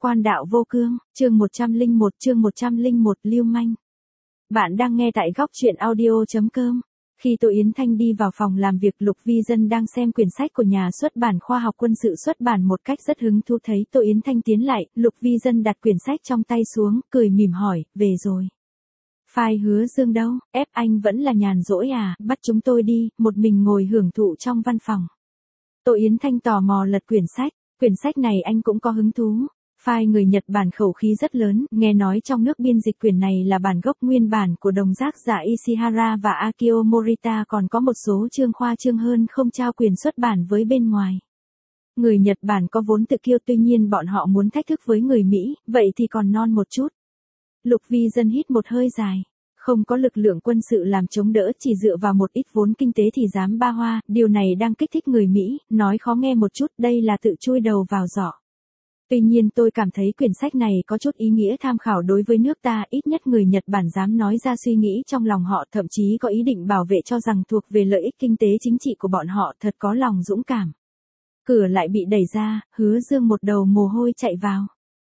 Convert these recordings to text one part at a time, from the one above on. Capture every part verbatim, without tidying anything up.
Quan đạo vô cương, chương một trăm lẻ một chương một trăm lẻ một lưu manh. Bạn đang nghe tại góc truyện audio.com. Khi Tô Yến Thanh đi vào phòng làm việc, Lục Vi Dân đang xem quyển sách của nhà xuất bản Khoa học Quân sự xuất bản một cách rất hứng thú. Thấy Tô Yến Thanh tiến lại, Lục Vi Dân đặt quyển sách trong tay xuống, cười mỉm hỏi, về rồi. Phai Hứa Dương đâu, ép anh vẫn là nhàn rỗi à, bắt chúng tôi đi, một mình ngồi hưởng thụ trong văn phòng. Tô Yến Thanh tò mò lật quyển sách, quyển sách này anh cũng có hứng thú. Phai người Nhật Bản khẩu khí rất lớn, nghe nói trong nước biên dịch quyển này là bản gốc nguyên bản của đồng tác giả Ishihara và Akio Morita, còn có một số chương khoa trương hơn không trao quyền xuất bản với bên ngoài. Người Nhật Bản có vốn tự kiêu, tuy nhiên bọn họ muốn thách thức với người Mỹ, vậy thì còn non một chút. Lục Vi Dân hít một hơi dài. Không có lực lượng quân sự làm chống đỡ, chỉ dựa vào một ít vốn kinh tế thì dám ba hoa, điều này đang kích thích người Mỹ, nói khó nghe một chút, đây là tự chui đầu vào giỏ. Tuy nhiên tôi cảm thấy quyển sách này có chút ý nghĩa tham khảo đối với nước ta, ít nhất người Nhật Bản dám nói ra suy nghĩ trong lòng họ, thậm chí có ý định bảo vệ cho rằng thuộc về lợi ích kinh tế chính trị của bọn họ, thật có lòng dũng cảm. Cửa lại bị đẩy ra, Hứa Dương một đầu mồ hôi chạy vào.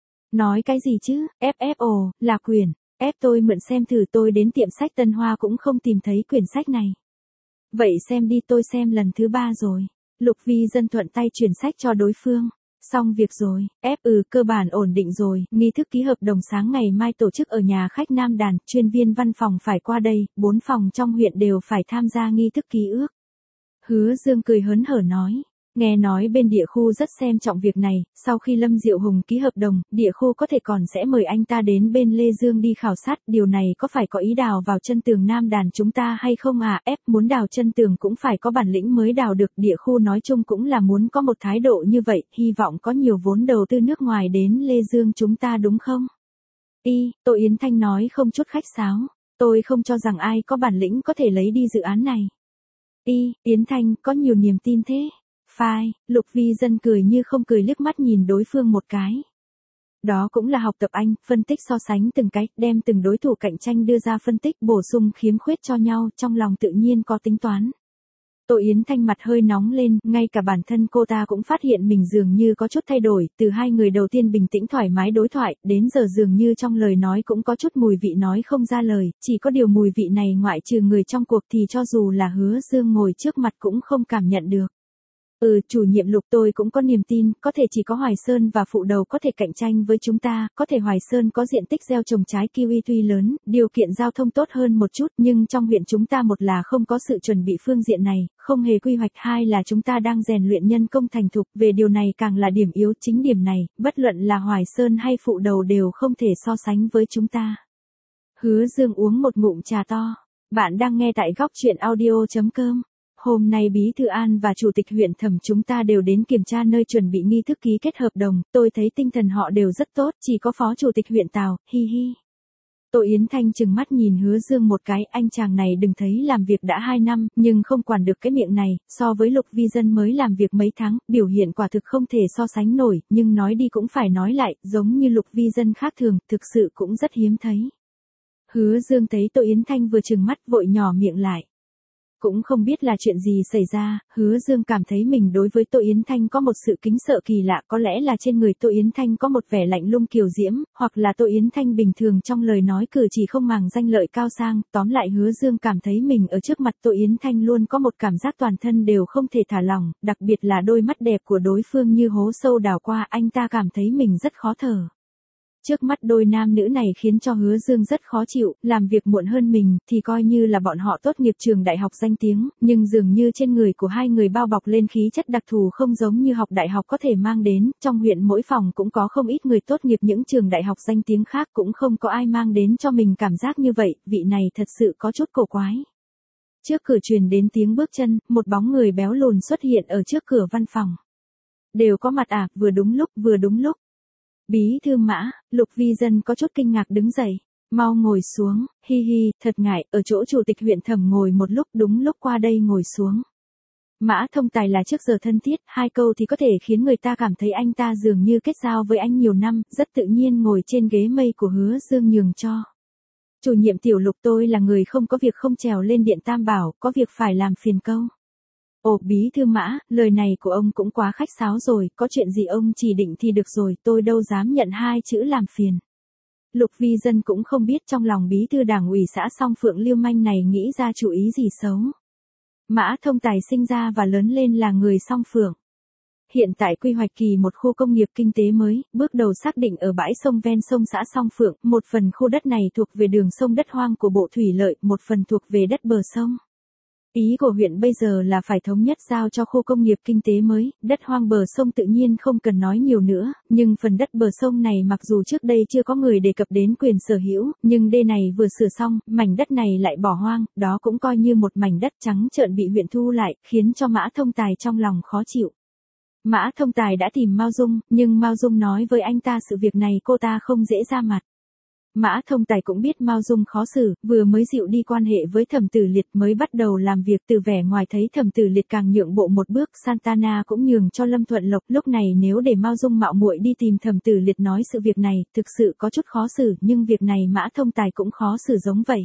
Nói cái gì chứ, ép ép ồ, là quyển. Ép tôi mượn xem thử, tôi đến tiệm sách Tân Hoa cũng không tìm thấy quyển sách này. Vậy xem đi, tôi xem lần thứ ba rồi. Lục Vi Dân thuận tay chuyển sách cho đối phương. Xong việc rồi, ép ừ cơ bản ổn định rồi, nghi thức ký hợp đồng sáng ngày mai tổ chức ở nhà khách Nam Đàn, chuyên viên văn phòng phải qua đây, bốn phòng trong huyện đều phải tham gia nghi thức ký ước. Hứa Dương cười hớn hở nói. Nghe nói bên địa khu rất xem trọng việc này, sau khi Lâm Diệu Hùng ký hợp đồng, địa khu có thể còn sẽ mời anh ta đến bên Lê Dương đi khảo sát, điều này có phải có ý đào vào chân tường Nam Đàn chúng ta hay không à, ép muốn đào chân tường cũng phải có bản lĩnh mới đào được, địa khu nói chung cũng là muốn có một thái độ như vậy, hy vọng có nhiều vốn đầu tư nước ngoài đến Lê Dương chúng ta đúng không? Y, Tô Yến Thanh nói không chút khách sáo, tôi không cho rằng ai có bản lĩnh có thể lấy đi dự án này. Y, Yến Thanh có nhiều niềm tin thế. Phai, Lục Vi Dân cười như không cười liếc mắt nhìn đối phương một cái. Đó cũng là học tập anh, phân tích so sánh từng cái, đem từng đối thủ cạnh tranh đưa ra phân tích bổ sung khiếm khuyết cho nhau, trong lòng tự nhiên có tính toán. Tô Yến Thanh mặt hơi nóng lên, ngay cả bản thân cô ta cũng phát hiện mình dường như có chút thay đổi, từ hai người đầu tiên bình tĩnh thoải mái đối thoại, đến giờ dường như trong lời nói cũng có chút mùi vị nói không ra lời, chỉ có điều mùi vị này ngoại trừ người trong cuộc thì cho dù là Hứa Dương ngồi trước mặt cũng không cảm nhận được. Ừ, chủ nhiệm Lục, tôi cũng có niềm tin, có thể chỉ có Hoài Sơn và Phụ Đầu có thể cạnh tranh với chúng ta, có thể Hoài Sơn có diện tích gieo trồng trái kiwi tuy lớn, điều kiện giao thông tốt hơn một chút, nhưng trong huyện chúng ta một là không có sự chuẩn bị phương diện này, không hề quy hoạch, hai là chúng ta đang rèn luyện nhân công thành thục, về điều này càng là điểm yếu, chính điểm này, bất luận là Hoài Sơn hay Phụ Đầu đều không thể so sánh với chúng ta. Hứa Dương uống một ngụm trà to. Bạn đang nghe tại góc truyện audio.com. Hôm nay Bí thư An và Chủ tịch huyện Thẩm chúng ta đều đến kiểm tra nơi chuẩn bị nghi thức ký kết hợp đồng, tôi thấy tinh thần họ đều rất tốt, chỉ có Phó Chủ tịch huyện Tào, hi hi. Tô Yến Thanh trừng mắt nhìn Hứa Dương một cái, anh chàng này đừng thấy làm việc đã hai năm, nhưng không quản được cái miệng này, so với Lục Vi Dân mới làm việc mấy tháng, biểu hiện quả thực không thể so sánh nổi, nhưng nói đi cũng phải nói lại, giống như Lục Vi Dân khác thường, thực sự cũng rất hiếm thấy. Hứa Dương thấy Tô Yến Thanh vừa trừng mắt vội nhỏ miệng lại. Cũng không biết là chuyện gì xảy ra, Hứa Dương cảm thấy mình đối với Tô Yến Thanh có một sự kính sợ kỳ lạ, có lẽ là trên người Tô Yến Thanh có một vẻ lạnh lùng kiều diễm, hoặc là Tô Yến Thanh bình thường trong lời nói cử chỉ không màng danh lợi cao sang, tóm lại Hứa Dương cảm thấy mình ở trước mặt Tô Yến Thanh luôn có một cảm giác toàn thân đều không thể thả lỏng, đặc biệt là đôi mắt đẹp của đối phương như hố sâu đào qua, anh ta cảm thấy mình rất khó thở. Trước mắt đôi nam nữ này khiến cho Hứa Dương rất khó chịu, làm việc muộn hơn mình, thì coi như là bọn họ tốt nghiệp trường đại học danh tiếng, nhưng dường như trên người của hai người bao bọc lên khí chất đặc thù không giống như học đại học có thể mang đến, trong huyện mỗi phòng cũng có không ít người tốt nghiệp những trường đại học danh tiếng khác cũng không có ai mang đến cho mình cảm giác như vậy, vị này thật sự có chút cổ quái. Trước cửa truyền đến tiếng bước chân, một bóng người béo lùn xuất hiện ở trước cửa văn phòng. Đều có mặt à, vừa đúng lúc, vừa đúng lúc. Bí thư Mã, Lục Vi Dân có chút kinh ngạc đứng dậy, mau ngồi xuống, hi hi, thật ngại, ở chỗ Chủ tịch huyện Thẩm ngồi một lúc, đúng lúc qua đây ngồi xuống. Mã Thông Tài là trước giờ thân thiết, hai câu thì có thể khiến người ta cảm thấy anh ta dường như kết giao với anh nhiều năm, rất tự nhiên ngồi trên ghế mây của Hứa Dương nhường cho. Chủ nhiệm Tiểu Lục, tôi là người không có việc không trèo lên điện Tam Bảo, có việc phải làm phiền câu. Ồ, bí thư Mã, lời này của ông cũng quá khách sáo rồi, có chuyện gì ông chỉ định thì được rồi, tôi đâu dám nhận hai chữ làm phiền. Lục Vi Dân cũng không biết trong lòng bí thư đảng ủy xã Song Phượng lưu manh này nghĩ ra chủ ý gì xấu. Mã Thông Tài sinh ra và lớn lên là người Song Phượng. Hiện tại quy hoạch kỳ một khu công nghiệp kinh tế mới, bước đầu xác định ở bãi sông ven sông xã Song Phượng, một phần khu đất này thuộc về đường sông đất hoang của Bộ Thủy Lợi, một phần thuộc về đất bờ sông. Ý của huyện bây giờ là phải thống nhất giao cho khu công nghiệp kinh tế mới, đất hoang bờ sông tự nhiên không cần nói nhiều nữa, nhưng phần đất bờ sông này mặc dù trước đây chưa có người đề cập đến quyền sở hữu, nhưng đê này vừa sửa xong, mảnh đất này lại bỏ hoang, đó cũng coi như một mảnh đất trắng trợn bị huyện thu lại, khiến cho Mã Thông Tài trong lòng khó chịu. Mã Thông Tài đã tìm Mao Dung, nhưng Mao Dung nói với anh ta sự việc này cô ta không dễ ra mặt. Mã Thông Tài cũng biết Mao Dung khó xử, vừa mới dịu đi quan hệ với Thẩm Tử Liệt mới bắt đầu làm việc từ vẻ ngoài thấy Thẩm Tử Liệt càng nhượng bộ một bước, Santana cũng nhường cho Lâm Thuận Lộc, lúc này nếu để Mao Dung mạo muội đi tìm Thẩm Tử Liệt nói sự việc này, thực sự có chút khó xử, nhưng việc này Mã Thông Tài cũng khó xử giống vậy.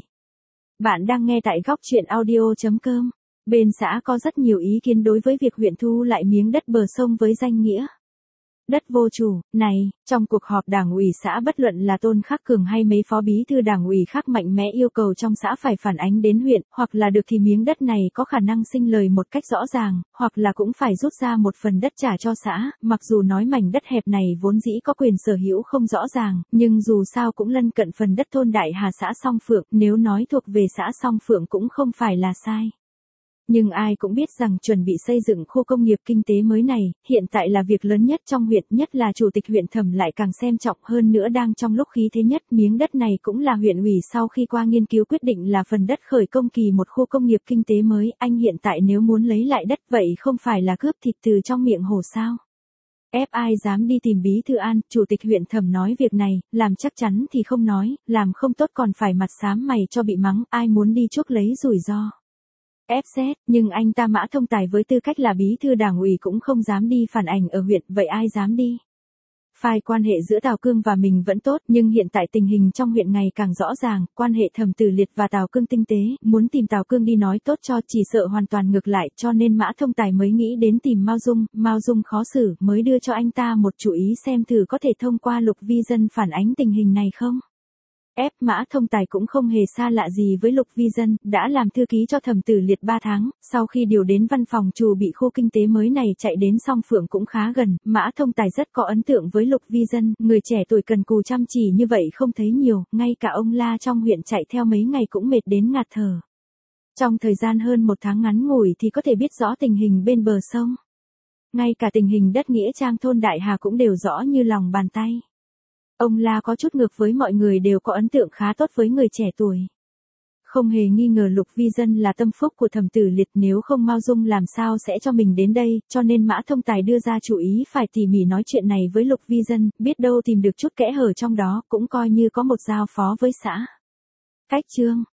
Bạn đang nghe tại góc truyện audio chấm com. Bên xã có rất nhiều ý kiến đối với việc huyện thu lại miếng đất bờ sông với danh nghĩa đất vô chủ này. Trong cuộc họp đảng ủy xã, bất luận là Tôn Khắc Cường hay mấy phó bí thư đảng ủy khác mạnh mẽ yêu cầu trong xã phải phản ánh đến huyện, hoặc là được thì miếng đất này có khả năng sinh lời một cách rõ ràng, hoặc là cũng phải rút ra một phần đất trả cho xã, mặc dù nói mảnh đất hẹp này vốn dĩ có quyền sở hữu không rõ ràng, nhưng dù sao cũng lân cận phần đất thôn Đại Hà xã Song Phượng, nếu nói thuộc về xã Song Phượng cũng không phải là sai. Nhưng ai cũng biết rằng chuẩn bị xây dựng khu công nghiệp kinh tế mới này, hiện tại là việc lớn nhất trong huyện, nhất là chủ tịch huyện Thẩm lại càng xem trọng hơn nữa, đang trong lúc khí thế nhất, miếng đất này cũng là huyện ủy sau khi qua nghiên cứu quyết định là phần đất khởi công kỳ một khu công nghiệp kinh tế mới, anh hiện tại nếu muốn lấy lại đất vậy không phải là cướp thịt từ trong miệng hổ sao? Ép ai dám đi tìm bí thư An, chủ tịch huyện Thẩm nói việc này, làm chắc chắn thì không nói, làm không tốt còn phải mặt xám mày cho bị mắng, ai muốn đi chuốc lấy rủi ro. Ép xét, nhưng anh ta Mã Thông Tài với tư cách là bí thư đảng ủy cũng không dám đi phản ảnh ở huyện, vậy ai dám đi? Phai quan hệ giữa Tào Cương và mình vẫn tốt, nhưng hiện tại tình hình trong huyện ngày càng rõ ràng, quan hệ Thẩm Tử Liệt và Tào Cương tinh tế, muốn tìm Tào Cương đi nói tốt cho chỉ sợ hoàn toàn ngược lại, cho nên Mã Thông Tài mới nghĩ đến tìm Mao Dung, Mao Dung khó xử, mới đưa cho anh ta một chủ ý xem thử có thể thông qua Lục Vi Dân phản ánh tình hình này không. Ép Mã Thông Tài cũng không hề xa lạ gì với Lục Vi Dân, đã làm thư ký cho Thẩm Tử Liệt ba tháng, sau khi điều đến văn phòng chủ bị khu kinh tế mới này chạy đến Song Phượng cũng khá gần, Mã Thông Tài rất có ấn tượng với Lục Vi Dân, người trẻ tuổi cần cù chăm chỉ như vậy không thấy nhiều, ngay cả ông La trong huyện chạy theo mấy ngày cũng mệt đến ngạt thở. Trong thời gian hơn một tháng ngắn ngủi thì có thể biết rõ tình hình bên bờ sông. Ngay cả tình hình đất nghĩa trang thôn Đại Hà cũng đều rõ như lòng bàn tay. Ông La có chút ngược với mọi người đều có ấn tượng khá tốt với người trẻ tuổi. Không hề nghi ngờ Lục Vi Dân là tâm phúc của Thẩm Tử Liệt, nếu không Mao Dung làm sao sẽ cho mình đến đây, cho nên Mã Thông Tài đưa ra chủ ý phải tỉ mỉ nói chuyện này với Lục Vi Dân, biết đâu tìm được chút kẽ hở trong đó, cũng coi như có một giao phó với xã. Cách chương